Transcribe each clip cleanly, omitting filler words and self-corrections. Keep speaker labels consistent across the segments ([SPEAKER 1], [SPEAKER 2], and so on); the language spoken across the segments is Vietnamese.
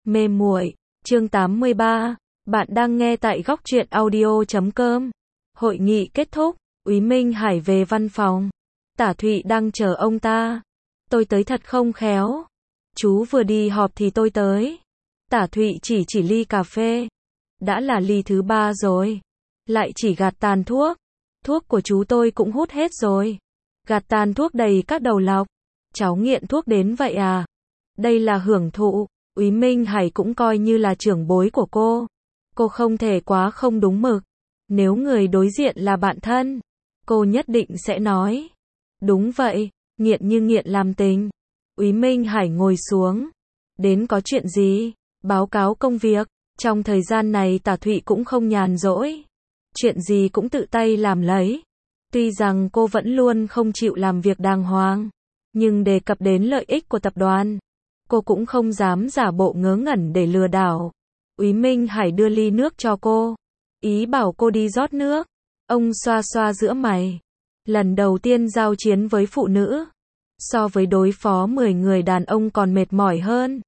[SPEAKER 1] Mê muội, chương 83, bạn đang nghe tại góc truyện audio.com. Hội nghị kết thúc, Úy Minh Hải về văn phòng. Tả Thụy đang chờ ông ta. Tôi tới thật không khéo. Chú vừa đi họp thì tôi tới. Tả Thụy chỉ ly cà phê. Đã là ly thứ 3 rồi. Lại chỉ gạt tàn thuốc. Thuốc của chú tôi cũng hút hết rồi. Gạt tàn thuốc đầy các đầu lọc. Cháu nghiện thuốc đến vậy à? Đây là hưởng thụ. Úy Minh Hải cũng coi như là trưởng bối của cô. Cô không thể quá không đúng mực. Nếu người đối diện là bạn thân, cô nhất định sẽ nói. Đúng vậy, nghiện như nghiện làm tình. Úy Minh Hải ngồi xuống. Đến có chuyện gì? Báo cáo công việc. Trong thời gian này Tả Thụy cũng không nhàn rỗi. Chuyện gì cũng tự tay làm lấy. Tuy rằng cô vẫn luôn không chịu làm việc đàng hoàng, nhưng đề cập đến lợi ích của tập đoàn, cô cũng không dám giả bộ ngớ ngẩn để lừa đảo. Úy Minh Hải đưa ly nước cho cô, ý bảo cô đi rót nước. Ông xoa xoa giữa mày. Lần đầu tiên giao chiến với phụ nữ, so với đối phó 10 người đàn ông còn mệt mỏi hơn.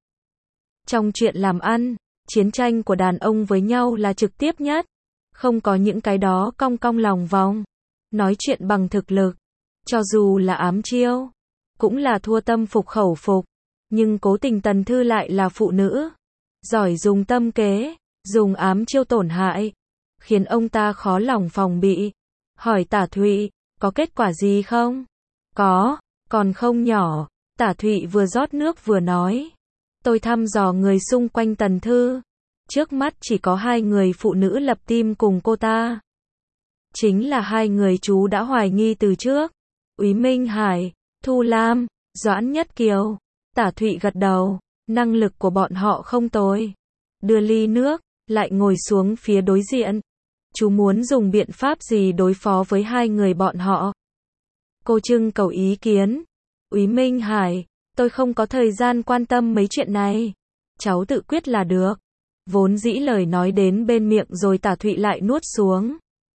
[SPEAKER 1] Trong chuyện làm ăn, chiến tranh của đàn ông với nhau là trực tiếp nhất. Không có những cái đó cong cong lòng vòng. Nói chuyện bằng thực lực. Cho dù là ám chiêu, cũng là thua tâm phục khẩu phục. Nhưng cố tình Tần Thư lại là phụ nữ. Giỏi dùng tâm kế, dùng ám chiêu tổn hại. Khiến ông ta khó lòng phòng bị. Hỏi Tả Thụy, có kết quả gì không? Có, còn không nhỏ. Tả Thụy vừa rót nước vừa nói. Tôi thăm dò người xung quanh Tần Thư. Trước mắt chỉ có 2 người phụ nữ lập team cùng cô ta. Chính là 2 người chú đã hoài nghi từ trước. Úy Minh Hải, Thu Lam, Doãn Nhất Kiều. Tả Thụy gật đầu, năng lực của bọn họ không tồi. Đưa ly nước, lại ngồi xuống phía đối diện. Chú muốn dùng biện pháp gì đối phó với 2 người bọn họ? Cô trưng cầu ý kiến. Úy Minh Hải, tôi không có thời gian quan tâm mấy chuyện này. Cháu tự quyết là được. Vốn dĩ lời nói đến bên miệng rồi Tả Thụy lại nuốt xuống.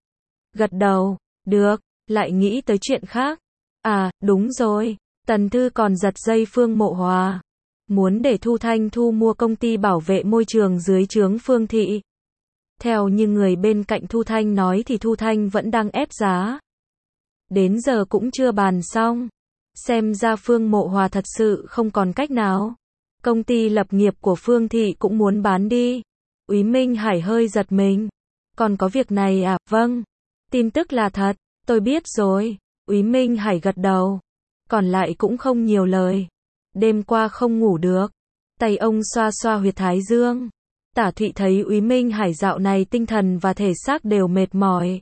[SPEAKER 1] Gật đầu, được, lại nghĩ tới chuyện khác. À, đúng rồi, Tần Thư còn giật dây Phương Mộ Hòa. Muốn để Thu Thanh thu mua công ty bảo vệ môi trường dưới trướng Phương Thị. Theo như người bên cạnh Thu Thanh nói thì Thu Thanh vẫn đang ép giá. Đến giờ cũng chưa bàn xong. Xem ra Phương Mộ Hòa thật sự không còn cách nào. Công ty lập nghiệp của Phương Thị cũng muốn bán đi. Úy Minh Hải hơi giật mình. Còn có việc này à? Vâng. Tin tức là thật, tôi biết rồi. Úy Minh Hải gật đầu. Còn lại cũng không nhiều lời. Đêm qua không ngủ được. Tay ông xoa xoa huyệt thái dương. Tả Thụy thấy Úy Minh Hải dạo này tinh thần và thể xác đều mệt mỏi.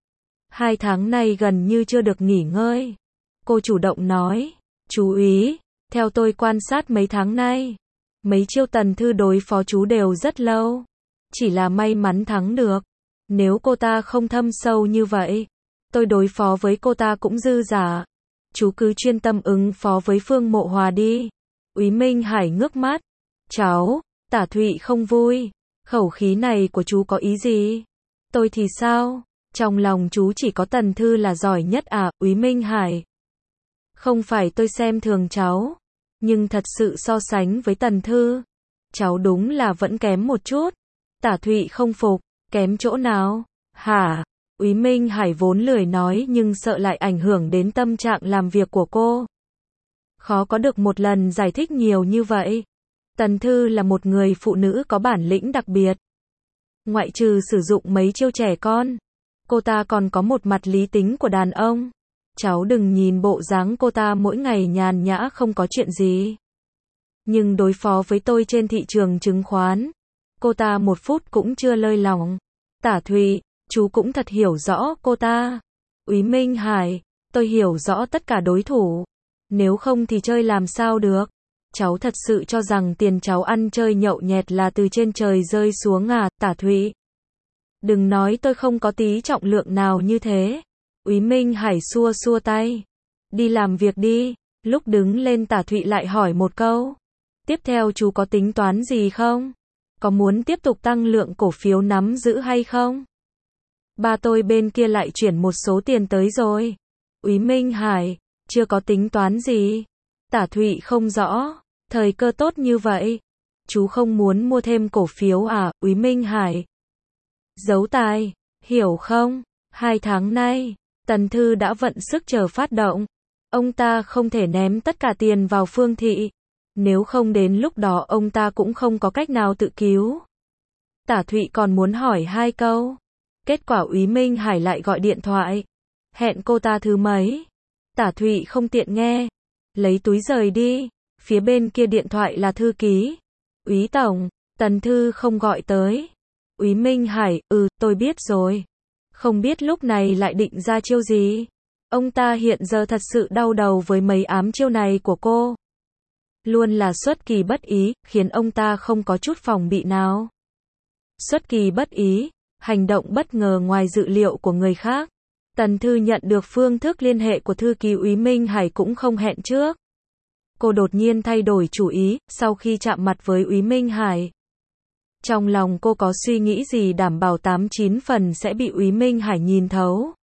[SPEAKER 1] 2 tháng nay gần như chưa được nghỉ ngơi. Cô chủ động nói. Chú Úy, theo tôi quan sát mấy tháng nay, mấy chiêu Tần Thư đối phó chú đều rất lâu. Chỉ là may mắn thắng được. Nếu cô ta không thâm sâu như vậy, tôi đối phó với cô ta cũng dư giả. Chú cứ chuyên tâm ứng phó với Phương Mộ Hòa đi. Úy Minh Hải ngước mắt. Cháu, Tả Thụy không vui. Khẩu khí này của chú có ý gì? Tôi thì sao? Trong lòng chú chỉ có Tần Thư là giỏi nhất à? Úy Minh Hải. Không phải tôi xem thường cháu. Nhưng thật sự so sánh với Tần Thư, cháu đúng là vẫn kém một chút. Tả Thụy không phục. Kém chỗ nào? Hả? Úy Minh Hải vốn lười nói nhưng sợ lại ảnh hưởng đến tâm trạng làm việc của cô. Khó có được một lần giải thích nhiều như vậy. Tần Thư là một người phụ nữ có bản lĩnh đặc biệt. Ngoại trừ sử dụng mấy chiêu trẻ con, cô ta còn có một mặt lý tính của đàn ông. Cháu đừng nhìn bộ dáng cô ta mỗi ngày nhàn nhã không có chuyện gì. Nhưng đối phó với tôi trên thị trường chứng khoán, cô ta 1 phút cũng chưa lơi lỏng. Tả Thụy, chú cũng thật hiểu rõ cô ta. Úy Minh Hải, tôi hiểu rõ tất cả đối thủ. Nếu không thì chơi làm sao được. Cháu thật sự cho rằng tiền cháu ăn chơi nhậu nhẹt là từ trên trời rơi xuống à? Tả Thụy, đừng nói tôi không có tí trọng lượng nào như thế. Úy Minh Hải xua xua tay. Đi làm việc đi. Lúc đứng lên Tả Thụy lại hỏi một câu. Tiếp theo chú có tính toán gì không? Có muốn tiếp tục tăng lượng cổ phiếu nắm giữ hay không? Ba tôi bên kia lại chuyển một số tiền tới rồi. Úy Minh Hải, chưa có tính toán gì. Tả Thụy không rõ. Thời cơ tốt như vậy. Chú không muốn mua thêm cổ phiếu à, Úy Minh Hải? Giấu tài, hiểu không? 2 tháng nay, Tần Thư đã vận sức chờ phát động. Ông ta không thể ném tất cả tiền vào Phương Thị. Nếu không đến lúc đó ông ta cũng không có cách nào tự cứu. Tả Thụy còn muốn hỏi 2 câu. Kết quả Úy Minh Hải lại gọi điện thoại. Hẹn cô ta thứ mấy? Tả Thụy không tiện nghe. Lấy túi rời đi. Phía bên kia điện thoại là thư ký. Úy Tổng, Tần Thư không gọi tới. Úy Minh Hải, tôi biết rồi. Không biết lúc này lại định ra chiêu gì. Ông ta hiện giờ thật sự đau đầu với mấy ám chiêu này của cô. Luôn là xuất kỳ bất ý, khiến ông ta không có chút phòng bị nào. Xuất kỳ bất ý, hành động bất ngờ ngoài dự liệu của người khác. Tần Thư nhận được phương thức liên hệ của thư ký Úy Minh Hải cũng không hẹn trước. Cô đột nhiên thay đổi chủ ý, sau khi chạm mặt với Úy Minh Hải. Trong lòng cô có suy nghĩ gì đảm bảo 89 phần sẽ bị Úy Minh Hải nhìn thấu.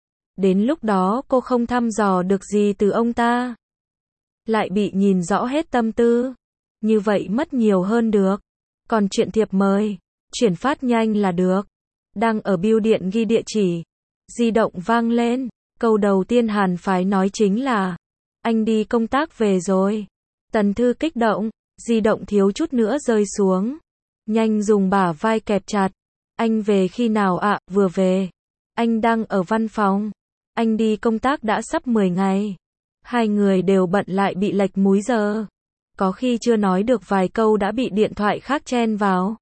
[SPEAKER 1] Đến lúc đó cô không thăm dò được gì từ ông ta. Lại bị nhìn rõ hết tâm tư. Như vậy mất nhiều hơn được. Còn chuyện thiệp mời, chuyển phát nhanh là được. Đang ở bưu điện ghi địa chỉ. Di động vang lên. Câu đầu tiên Hàn Phái nói chính là: anh đi công tác về rồi. Tần Thư kích động. Di động thiếu chút nữa rơi xuống. Nhanh dùng bả vai kẹp chặt. Anh về khi nào ạ? Vừa về. Anh đang ở văn phòng. Anh đi công tác đã sắp 10 ngày. 2 người đều bận lại bị lệch múi giờ. Có khi chưa nói được vài câu đã bị điện thoại khác chen vào.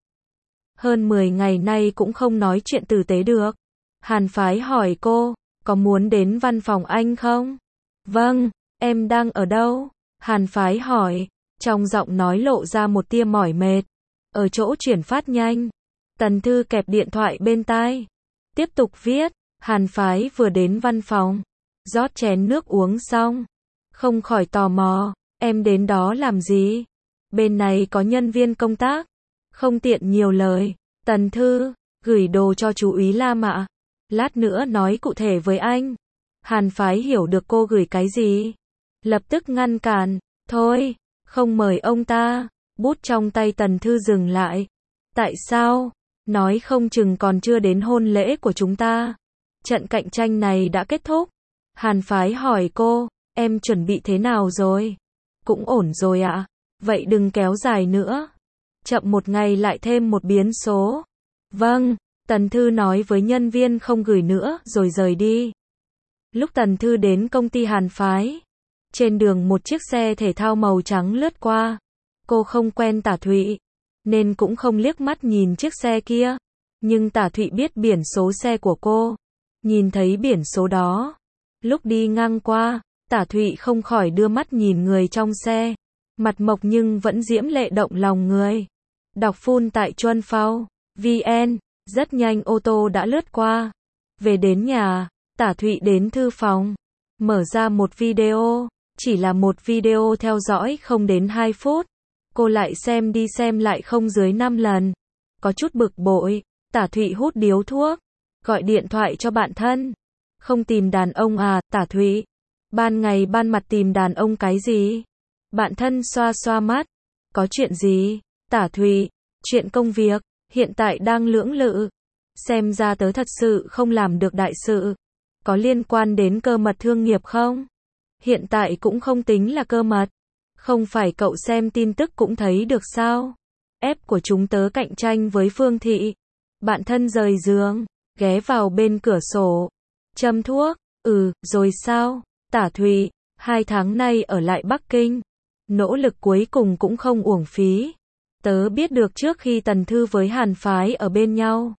[SPEAKER 1] Hơn 10 ngày nay cũng không nói chuyện tử tế được. Hàn Phái hỏi cô, có muốn đến văn phòng anh không? Vâng, em đang ở đâu? Hàn Phái hỏi, trong giọng nói lộ ra một tia mỏi mệt. Ở chỗ chuyển phát nhanh. Tần Thư kẹp điện thoại bên tai. Tiếp tục viết. Hàn Phái vừa đến văn phòng. Rót chén nước uống xong. Không khỏi tò mò. Em đến đó làm gì? Bên này có nhân viên công tác. Không tiện nhiều lời. Tần Thư, gửi đồ cho chú Úy Lam ạ. Lát nữa nói cụ thể với anh. Hàn Phái hiểu được cô gửi cái gì. Lập tức ngăn cản. Thôi, không mời ông ta. Bút trong tay Tần Thư dừng lại. Tại sao? Nói không chừng còn chưa đến hôn lễ của chúng ta. Trận cạnh tranh này đã kết thúc. Hàn Phái hỏi cô, em chuẩn bị thế nào rồi? Cũng ổn rồi ạ. Vậy đừng kéo dài nữa. Chậm một ngày lại thêm một biến số. Vâng, Tần Thư nói với nhân viên không gửi nữa rồi rời đi. Lúc Tần Thư đến công ty Hàn Phái, trên đường một chiếc xe thể thao màu trắng lướt qua. Cô không quen Tả Thụy, nên cũng không liếc mắt nhìn chiếc xe kia. Nhưng Tả Thụy biết biển số xe của cô. Nhìn thấy biển số đó. Lúc đi ngang qua, Tả Thụy không khỏi đưa mắt nhìn người trong xe. Mặt mộc nhưng vẫn diễm lệ động lòng người. Đọc full tại Chuân Phao VN. Rất nhanh ô tô đã lướt qua. Về đến nhà, Tả Thụy đến thư phòng. Mở ra một video. Chỉ là một video theo dõi không đến 2 phút. Cô lại xem đi xem lại không dưới 5 lần. Có chút bực bội. Tả Thụy hút điếu thuốc. Gọi điện thoại cho bạn thân. Không tìm đàn ông à, Tả Thụy? Ban ngày ban mặt tìm đàn ông cái gì? Bạn thân xoa xoa mắt. Có chuyện gì? Tả Thụy, chuyện công việc, hiện tại đang lưỡng lự. Xem ra tớ thật sự không làm được đại sự. Có liên quan đến cơ mật thương nghiệp không? Hiện tại cũng không tính là cơ mật. Không phải cậu xem tin tức cũng thấy được sao? Ép của chúng tớ cạnh tranh với Phương Thị. Bạn thân rời giường, ghé vào bên cửa sổ. Châm thuốc, rồi sao? Tả Thụy, 2 tháng nay ở lại Bắc Kinh. Nỗ lực cuối cùng cũng không uổng phí. Tớ biết được trước khi Tần Thư với Hàn Phái ở bên nhau.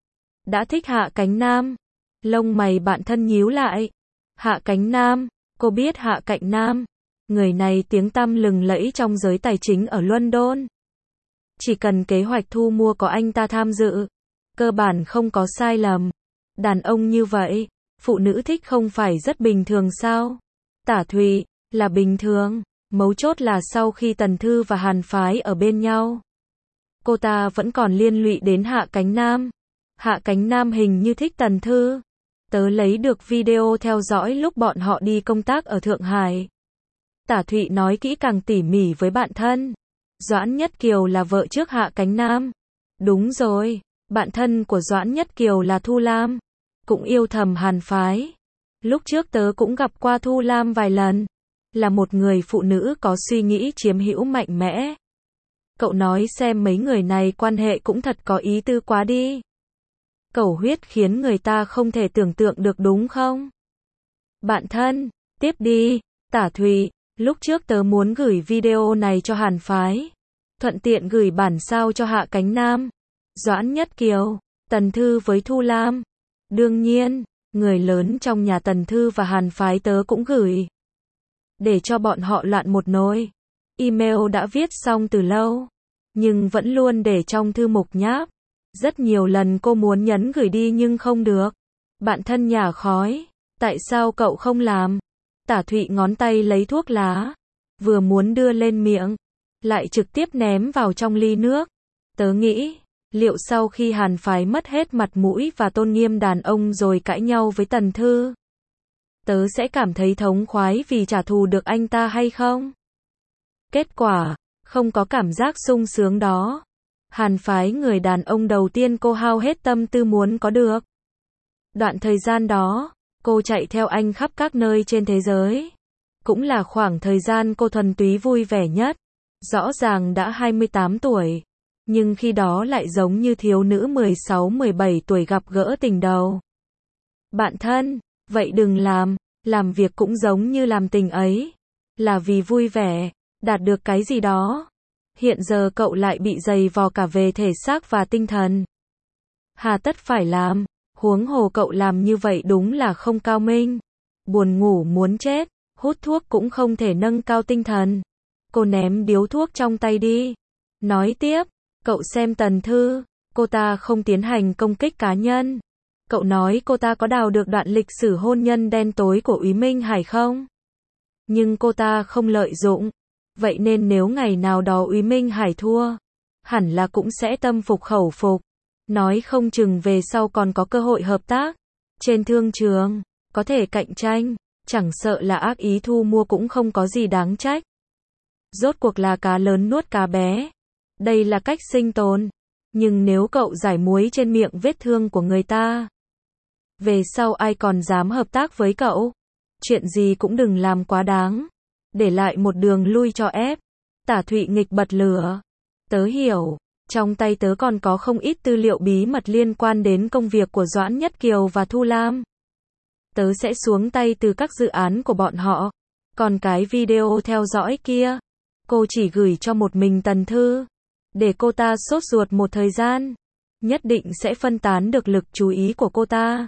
[SPEAKER 1] Đã thích Hạ Cánh Nam. Lông mày bạn thân nhíu lại. Hạ Cánh Nam, cô biết Hạ Cạnh Nam. Người này tiếng tăm lừng lẫy trong giới tài chính ở London. Chỉ cần kế hoạch thu mua có anh ta tham dự, cơ bản không có sai lầm. Đàn ông như vậy, phụ nữ thích không phải rất bình thường sao? Tả Thụy, là bình thường. Mấu chốt là sau khi Tần Thư và Hàn Phái ở bên nhau, cô ta vẫn còn liên lụy đến Hạ Cánh Nam. Hạ Cánh Nam hình như thích Tần Thư. Tớ lấy được video theo dõi lúc bọn họ đi công tác ở Thượng Hải. Tả Thụy nói kỹ càng tỉ mỉ với bạn thân. Doãn Nhất Kiều là vợ trước Hạ Cánh Nam. Đúng rồi, bạn thân của Doãn Nhất Kiều là Thu Lam, cũng yêu thầm Hàn Phái. Lúc trước tớ cũng gặp qua Thu Lam vài lần, là một người phụ nữ có suy nghĩ chiếm hữu mạnh mẽ. Cậu nói xem mấy người này quan hệ cũng thật có ý tư quá đi. Cầu huyết khiến người ta không thể tưởng tượng được đúng không? Bạn thân, tiếp đi. Tả Thụy, lúc trước tớ muốn gửi video này cho Hàn Phái, thuận tiện gửi bản sao cho Hạ Cánh Nam, Doãn Nhất Kiều, Tần Thư với Thu Lam. Đương nhiên, người lớn trong nhà Tần Thư và Hàn Phái tớ cũng gửi, để cho bọn họ loạn một nồi. Email đã viết xong từ lâu, nhưng vẫn luôn để trong thư mục nháp. Rất nhiều lần cô muốn nhấn gửi đi nhưng không được. Bạn thân nhả khói, tại sao cậu không làm? Tả Thụy ngón tay lấy thuốc lá, vừa muốn đưa lên miệng, lại trực tiếp ném vào trong ly nước. Tớ nghĩ, liệu sau khi Hàn Phái mất hết mặt mũi và tôn nghiêm đàn ông rồi cãi nhau với Tần Thư, tớ sẽ cảm thấy thống khoái vì trả thù được anh ta hay không? Kết quả, không có cảm giác sung sướng đó. Hàn Phái người đàn ông đầu tiên cô hao hết tâm tư muốn có được. Đoạn thời gian đó, cô chạy theo anh khắp các nơi trên thế giới. Cũng là khoảng thời gian cô thuần túy vui vẻ nhất. Rõ ràng đã 28 tuổi, nhưng khi đó lại giống như thiếu nữ 16-17 tuổi gặp gỡ tình đầu. Bạn thân, vậy đừng làm việc cũng giống như làm tình ấy. Là vì vui vẻ, đạt được cái gì đó. Hiện giờ cậu lại bị dày vò cả về thể xác và tinh thần. Hà tất phải làm, huống hồ cậu làm như vậy đúng là không cao minh. Buồn ngủ muốn chết, hút thuốc cũng không thể nâng cao tinh thần. Cô ném điếu thuốc trong tay đi. Nói tiếp, cậu xem Tần Thư, cô ta không tiến hành công kích cá nhân. Cậu nói cô ta có đào được đoạn lịch sử hôn nhân đen tối của Úy Minh Hải không? Nhưng cô ta không lợi dụng. Vậy nên nếu ngày nào đó Úy Minh Hải thua, hẳn là cũng sẽ tâm phục khẩu phục. Nói không chừng về sau còn có cơ hội hợp tác. Trên thương trường, có thể cạnh tranh, chẳng sợ là ác ý thu mua cũng không có gì đáng trách. Rốt cuộc là cá lớn nuốt cá bé. Đây là cách sinh tồn. Nhưng nếu cậu giải muối trên miệng vết thương của người ta, về sau ai còn dám hợp tác với cậu? Chuyện gì cũng đừng làm quá đáng, để lại một đường lui cho ép. Tả Thụy nghịch bật lửa. Tớ hiểu, trong tay tớ còn có không ít tư liệu bí mật liên quan đến công việc của Doãn Nhất Kiều và Thu Lam. Tớ sẽ xuống tay từ các dự án của bọn họ. Còn cái video theo dõi kia, cô chỉ gửi cho một mình Tần Thư, để cô ta sốt ruột một thời gian. Nhất định sẽ phân tán được lực chú ý của cô ta.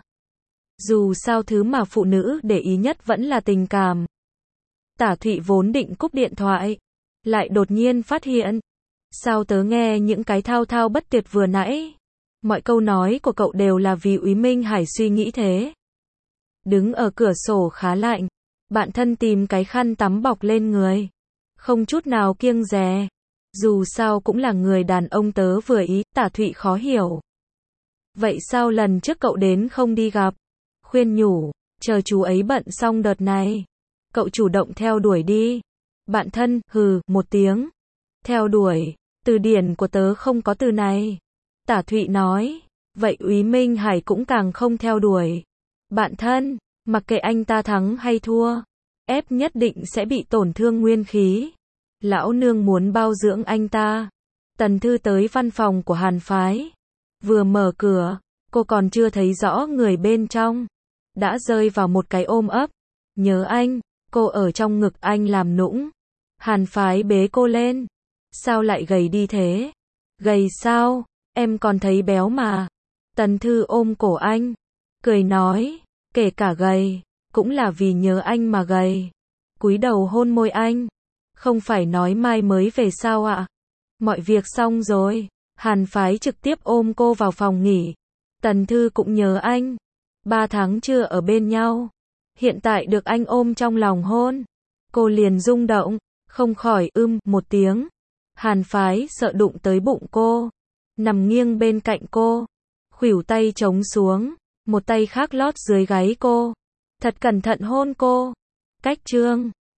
[SPEAKER 1] Dù sao thứ mà phụ nữ để ý nhất vẫn là tình cảm. Tả Thụy vốn định cúp điện thoại, lại đột nhiên phát hiện, sao tớ nghe những cái thao thao bất tuyệt vừa nãy, mọi câu nói của cậu đều là vì Úy Minh Hải suy nghĩ thế. Đứng ở cửa sổ khá lạnh, bạn thân tìm cái khăn tắm bọc lên người, không chút nào kiêng dè. Dù sao cũng là người đàn ông tớ vừa ý. Tả Thụy khó hiểu. Vậy sao lần trước cậu đến không đi gặp? Khuyên nhủ, chờ chú ấy bận xong đợt này, cậu chủ động theo đuổi đi. Bạn thân, hừ, một tiếng. Theo đuổi, từ điển của tớ không có từ này. Tả Thụy nói, vậy Úy Minh Hải cũng càng không theo đuổi. Bạn thân, mặc kệ anh ta thắng hay thua, ép nhất định sẽ bị tổn thương nguyên khí. Lão nương muốn bao dưỡng anh ta. Tần Thư tới văn phòng của Hàn Phái. Vừa mở cửa, cô còn chưa thấy rõ người bên trong, đã rơi vào một cái ôm ấp. Nhớ anh, cô ở trong ngực anh làm nũng. Hàn Phái bế cô lên. Sao lại gầy đi thế? Gầy sao? Em còn thấy béo mà. Tần Thư ôm cổ anh, cười nói, kể cả gầy, cũng là vì nhớ anh mà gầy. Cúi đầu hôn môi anh. Không phải nói mai mới về sao ạ? Mọi việc xong rồi. Hàn Phái trực tiếp ôm cô vào phòng nghỉ. Tần Thư cũng nhớ anh. 3 tháng chưa ở bên nhau, hiện tại được anh ôm trong lòng hôn, cô liền rung động, không khỏi một tiếng. Hàn Phái sợ đụng tới bụng cô, nằm nghiêng bên cạnh cô, khuỷu tay chống xuống, một tay khác lót dưới gáy cô, thật cẩn thận hôn cô. Cách chương